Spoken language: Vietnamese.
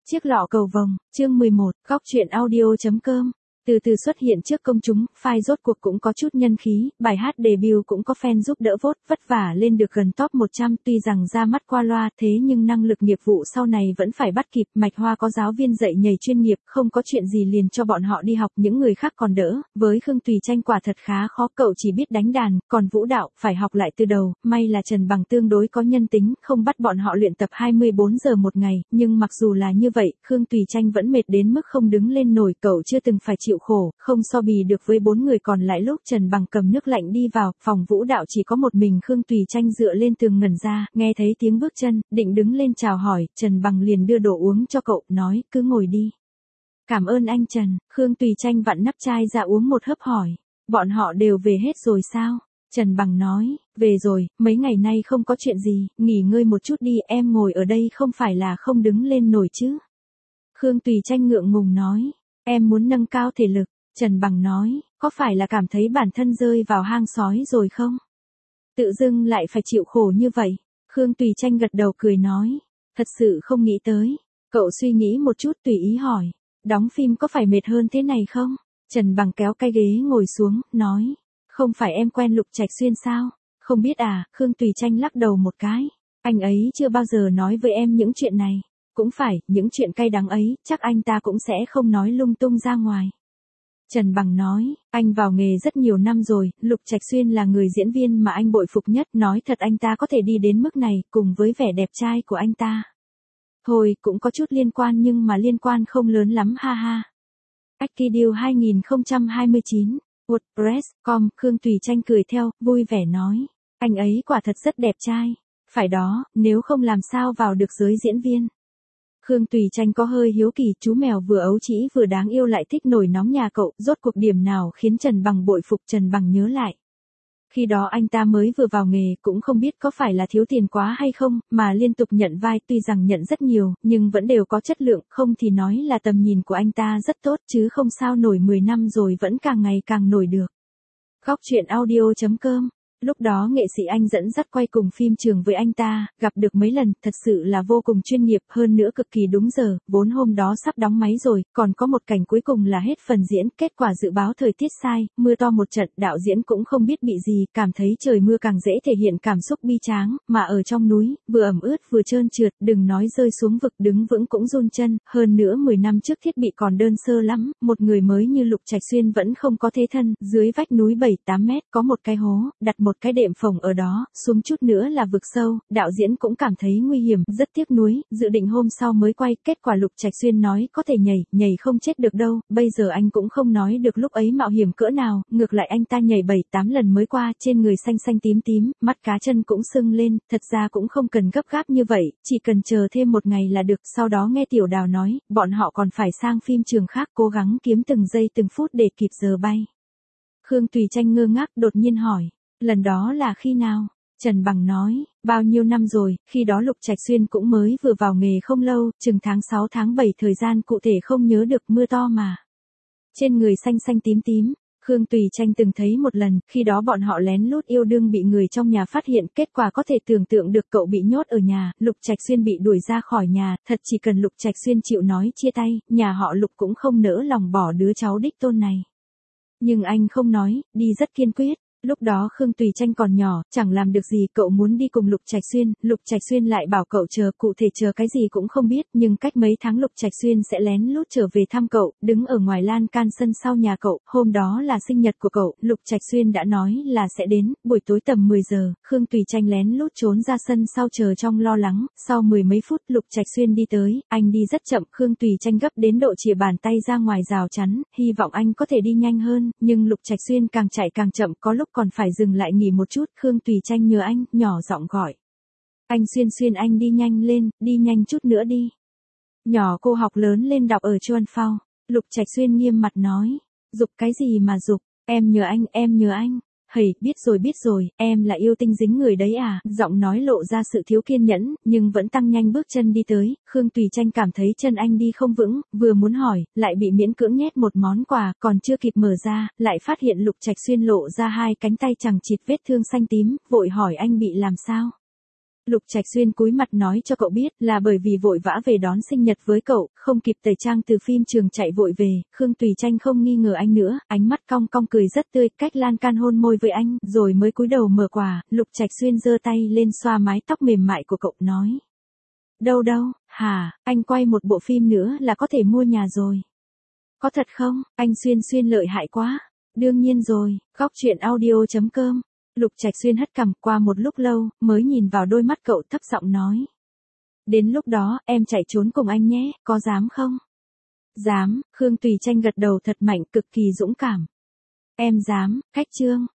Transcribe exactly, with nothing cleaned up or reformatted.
Chiếc lọ cầu vồng, chương mười một, góc truyện audio.com. Từ từ xuất hiện trước công chúng, file rốt cuộc cũng có chút nhân khí, bài hát debut cũng có fan giúp đỡ vote, vất vả lên được gần top một trăm, tuy rằng ra mắt qua loa, thế nhưng năng lực nghiệp vụ sau này vẫn phải bắt kịp, Mạch Hoa có giáo viên dạy nhảy chuyên nghiệp, không có chuyện gì liền cho bọn họ đi học, những người khác còn đỡ, với Khương Tùy Tranh quả thật khá khó, cậu chỉ biết đánh đàn, còn vũ đạo, phải học lại từ đầu, may là Trần Bằng tương đối có nhân tính, không bắt bọn họ luyện tập hai mươi bốn giờ một ngày, nhưng mặc dù là như vậy, Khương Tùy Tranh vẫn mệt đến mức không đứng lên nổi, cậu chưa từng phải chịu khổ, không so bì được với bốn người còn lại. Lúc Trần Bằng cầm nước lạnh đi vào, phòng vũ đạo chỉ có một mình Khương Tùy Tranh dựa lên tường ngẩn ra, nghe thấy tiếng bước chân, định đứng lên chào hỏi, Trần Bằng liền đưa đồ uống cho cậu, nói, cứ ngồi đi. Cảm ơn anh Trần, Khương Tùy Tranh vặn nắp chai ra uống một hớp hỏi, bọn họ đều về hết rồi sao? Trần Bằng nói, về rồi, mấy ngày nay không có chuyện gì, nghỉ ngơi một chút đi, em ngồi ở đây không phải là không đứng lên nổi chứ? Khương Tùy Tranh ngượng ngùng nói, em muốn nâng cao thể lực. Trần Bằng nói, có phải là cảm thấy bản thân rơi vào hang sói rồi không? Tự dưng lại phải chịu khổ như vậy. Khương Tùy Tranh gật đầu cười nói, thật sự không nghĩ tới. Cậu suy nghĩ một chút tùy ý hỏi, đóng phim có phải mệt hơn thế này không? Trần Bằng kéo cái ghế ngồi xuống, nói, không phải em quen Lục Trạch Xuyên sao? Không biết à? Khương Tùy Tranh lắc đầu một cái, anh ấy chưa bao giờ nói với em những chuyện này. Cũng phải, những chuyện cay đắng ấy, chắc anh ta cũng sẽ không nói lung tung ra ngoài. Trần Bằng nói, anh vào nghề rất nhiều năm rồi, Lục Trạch Xuyên là người diễn viên mà anh bội phục nhất, nói thật anh ta có thể đi đến mức này, cùng với vẻ đẹp trai của anh ta. Thôi, cũng có chút liên quan nhưng mà liên quan không lớn lắm ha ha. Akideal hai không hai chín, WordPress chấm com, Khương Tùy Tranh cười theo, vui vẻ nói, anh ấy quả thật rất đẹp trai. Phải đó, nếu không làm sao vào được giới diễn viên. Khương Tùy Tranh có hơi hiếu kỳ, chú mèo vừa ấu trĩ vừa đáng yêu lại thích nổi nóng nhà cậu, rốt cuộc điểm nào khiến Trần Bằng bội phục. Trần Bằng nhớ lại. Khi đó anh ta mới vừa vào nghề, cũng không biết có phải là thiếu tiền quá hay không, mà liên tục nhận vai, tuy rằng nhận rất nhiều, nhưng vẫn đều có chất lượng, không thì nói là tầm nhìn của anh ta rất tốt, chứ không sao nổi mười năm rồi vẫn càng ngày càng nổi được. Góc truyện audio.com. Lúc đó nghệ sĩ anh dẫn dắt quay cùng phim trường với anh ta, gặp được mấy lần, thật sự là vô cùng chuyên nghiệp, hơn nữa cực kỳ đúng giờ, vốn hôm đó sắp đóng máy rồi, còn có một cảnh cuối cùng là hết phần diễn, kết quả dự báo thời tiết sai, mưa to một trận, đạo diễn cũng không biết bị gì, cảm thấy trời mưa càng dễ thể hiện cảm xúc bi tráng, mà ở trong núi, vừa ẩm ướt vừa trơn trượt, đừng nói rơi xuống vực, đứng vững cũng run chân, hơn nữa mười năm trước thiết bị còn đơn sơ lắm, một người mới như Lục Trạch Xuyên vẫn không có thế thân, dưới vách núi bảy tám mét, có một cái hố, đặt một cái đệm phồng ở đó, xuống chút nữa là vực sâu, đạo diễn cũng cảm thấy nguy hiểm, rất tiếc nuối, dự định hôm sau mới quay, kết quả Lục Trạch Xuyên nói có thể nhảy, nhảy không chết được đâu, bây giờ anh cũng không nói được lúc ấy mạo hiểm cỡ nào, ngược lại anh ta nhảy bảy tám lần mới qua, trên người xanh xanh tím tím, mắt cá chân cũng sưng lên, thật ra cũng không cần gấp gáp như vậy, chỉ cần chờ thêm một ngày là được, sau đó nghe Tiểu Đào nói, bọn họ còn phải sang phim trường khác, cố gắng kiếm từng giây từng phút để kịp giờ bay. Khương Tùy Tranh ngơ ngác, đột nhiên hỏi, lần đó là khi nào? Trần Bằng nói, bao nhiêu năm rồi, khi đó Lục Trạch Xuyên cũng mới vừa vào nghề không lâu, chừng tháng sáu tháng bảy, thời gian cụ thể không nhớ được, mưa to mà. Trên người xanh xanh tím tím, Khương Tùy Tranh từng thấy một lần, khi đó bọn họ lén lút yêu đương bị người trong nhà phát hiện, kết quả có thể tưởng tượng được, cậu bị nhốt ở nhà, Lục Trạch Xuyên bị đuổi ra khỏi nhà, thật chỉ cần Lục Trạch Xuyên chịu nói chia tay, nhà họ Lục cũng không nỡ lòng bỏ đứa cháu đích tôn này. Nhưng anh không nói, đi rất kiên quyết. Lúc đó Khương Tùy Tranh còn nhỏ, chẳng làm được gì, cậu muốn đi cùng Lục Trạch Xuyên, Lục Trạch Xuyên lại bảo cậu chờ, cụ thể chờ cái gì cũng không biết, nhưng cách mấy tháng Lục Trạch Xuyên sẽ lén lút trở về thăm cậu, đứng ở ngoài lan can sân sau nhà cậu, hôm đó là sinh nhật của cậu, Lục Trạch Xuyên đã nói là sẽ đến, buổi tối tầm mười giờ, Khương Tùy Tranh lén lút trốn ra sân sau chờ trong lo lắng, sau mười mấy phút Lục Trạch Xuyên đi tới, anh đi rất chậm, Khương Tùy Tranh gấp đến độ chìa bàn tay ra ngoài rào chắn, hy vọng anh có thể đi nhanh hơn, nhưng Lục Trạch Xuyên càng chạy càng chậm, có lúc còn phải dừng lại nghỉ một chút, Khương Tùy Tranh nhờ anh, nhỏ giọng gọi. Anh Xuyên Xuyên, anh đi nhanh lên, đi nhanh chút nữa đi. Nhỏ cô học lớn lên đọc ở Chuan Phao. Lục Trạch Xuyên nghiêm mặt nói, giục cái gì mà giục, em nhờ anh, em nhờ anh. Hầy, biết rồi biết rồi, em là yêu tinh dính người đấy à, giọng nói lộ ra sự thiếu kiên nhẫn, nhưng vẫn tăng nhanh bước chân đi tới, Khương Tùy Tranh cảm thấy chân anh đi không vững, vừa muốn hỏi, lại bị miễn cưỡng nhét một món quà, còn chưa kịp mở ra, lại phát hiện Lục Trạch Xuyên lộ ra hai cánh tay chằng chịt vết thương xanh tím, vội hỏi anh bị làm sao. Lục Trạch Xuyên cúi mặt nói cho cậu biết là bởi vì vội vã về đón sinh nhật với cậu, không kịp tẩy trang từ phim trường chạy vội về, Khương Tùy Tranh không nghi ngờ anh nữa, ánh mắt cong cong cười rất tươi, cách lan can hôn môi với anh, rồi mới cúi đầu mở quà, Lục Trạch Xuyên giơ tay lên xoa mái tóc mềm mại của cậu, nói. Đâu đâu, hả, anh quay một bộ phim nữa là có thể mua nhà rồi. Có thật không, anh Xuyên Xuyên lợi hại quá. Đương nhiên rồi, góc chuyện audio chấm com. Lục Trạch Xuyên hất cằm, qua một lúc lâu, mới nhìn vào đôi mắt cậu thấp giọng nói. Đến lúc đó, em chạy trốn cùng anh nhé, có dám không? Dám, Khương Tùy Tranh gật đầu thật mạnh, cực kỳ dũng cảm. Em dám, cách chương.